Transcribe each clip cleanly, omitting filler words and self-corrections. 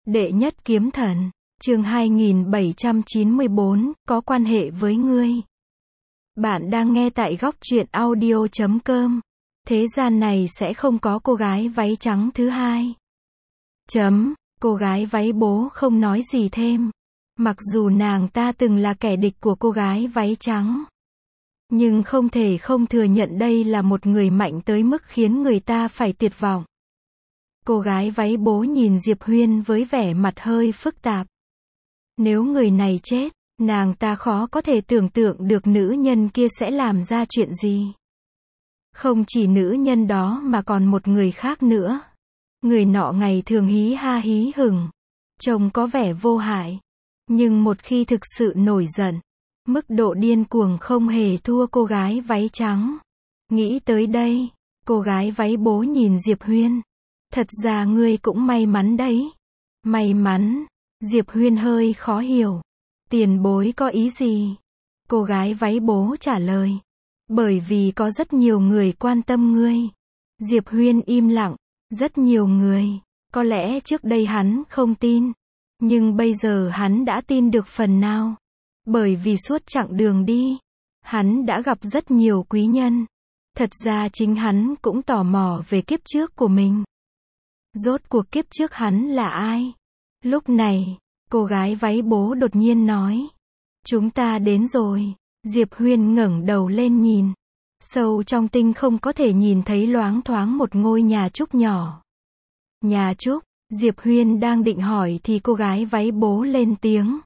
Đệ nhất kiếm thần, chương 2794, có quan hệ với ngươi. Bạn đang nghe tại góc truyện audio.com. Thế gian này sẽ không có cô gái váy trắng thứ hai. Cô gái váy bố không nói gì thêm. Mặc dù nàng ta từng là kẻ địch của cô gái váy trắng, nhưng không thể không thừa nhận đây là một người mạnh tới mức khiến người ta phải tuyệt vọng. Cô gái váy bố nhìn Diệp Huyên với vẻ mặt hơi phức tạp. Nếu người này chết, nàng ta khó có thể tưởng tượng được nữ nhân kia sẽ làm ra chuyện gì. Không chỉ nữ nhân đó mà còn một người khác nữa. Người nọ ngày thường hí ha hí hửng, trông có vẻ vô hại, nhưng một khi thực sự nổi giận, mức độ điên cuồng không hề thua cô gái váy trắng. Nghĩ tới đây, cô gái váy bố nhìn Diệp Huyên. Thật ra ngươi cũng may mắn đấy. May mắn? Diệp Huyên hơi khó hiểu. Tiền bối có ý gì? Cô gái váy bố trả lời. Bởi vì có rất nhiều người quan tâm ngươi. Diệp Huyên im lặng. Rất nhiều người. Có lẽ trước đây hắn không tin. Nhưng bây giờ hắn đã tin được phần nào. Bởi vì suốt chặng đường đi, hắn đã gặp rất nhiều quý nhân. Thật ra chính hắn cũng tò mò về kiếp trước của mình. Rốt cuộc kiếp trước hắn là ai? Lúc này, cô gái váy bố đột nhiên nói. Chúng ta đến rồi. Diệp Huyên ngẩng đầu lên nhìn. Sâu trong tinh không có thể nhìn thấy loáng thoáng một ngôi nhà trúc nhỏ. Nhà trúc? Diệp Huyên đang định hỏi thì cô gái váy bố lên tiếng.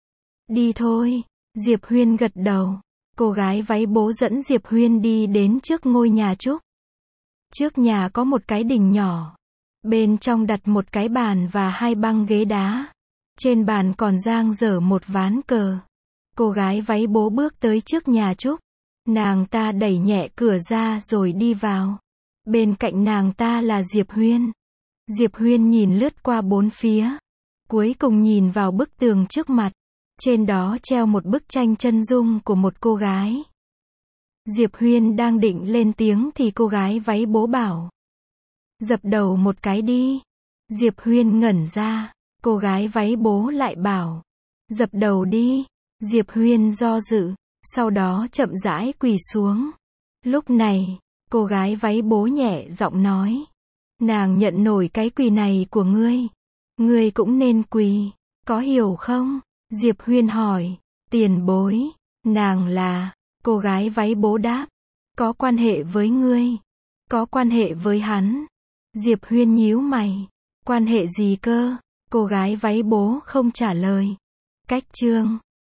Đi thôi. Diệp Huyên gật đầu. Cô gái váy bố dẫn Diệp Huyên đi đến trước ngôi nhà trúc. Trước nhà có một cái đình nhỏ. Bên trong đặt một cái bàn và hai băng ghế đá. Trên bàn còn dang dở một ván cờ. Cô gái váy bố bước tới trước nhà trúc. Nàng ta đẩy nhẹ cửa ra rồi đi vào. Bên cạnh nàng ta là Diệp Huyên. Diệp Huyên nhìn lướt qua bốn phía. Cuối cùng nhìn vào bức tường trước mặt. Trên đó treo một bức tranh chân dung của một cô gái. Diệp Huyên đang định lên tiếng thì cô gái váy bố bảo. Dập đầu một cái đi. Diệp Huyên ngẩn ra. Cô gái váy bố lại bảo. Dập đầu đi. Diệp Huyên do dự. Sau đó chậm rãi quỳ xuống. Lúc này, cô gái váy bố nhẹ giọng nói. Nàng nhận nổi cái quỳ này của ngươi. Ngươi cũng nên quỳ. Có hiểu không? Diệp Huyên hỏi. Tiền bối. Nàng là. Cô gái váy bố đáp. Có quan hệ với ngươi. Có quan hệ với hắn. Diệp Huyên nhíu mày. Quan hệ gì cơ? Cô gái váy bố không trả lời. Cách chương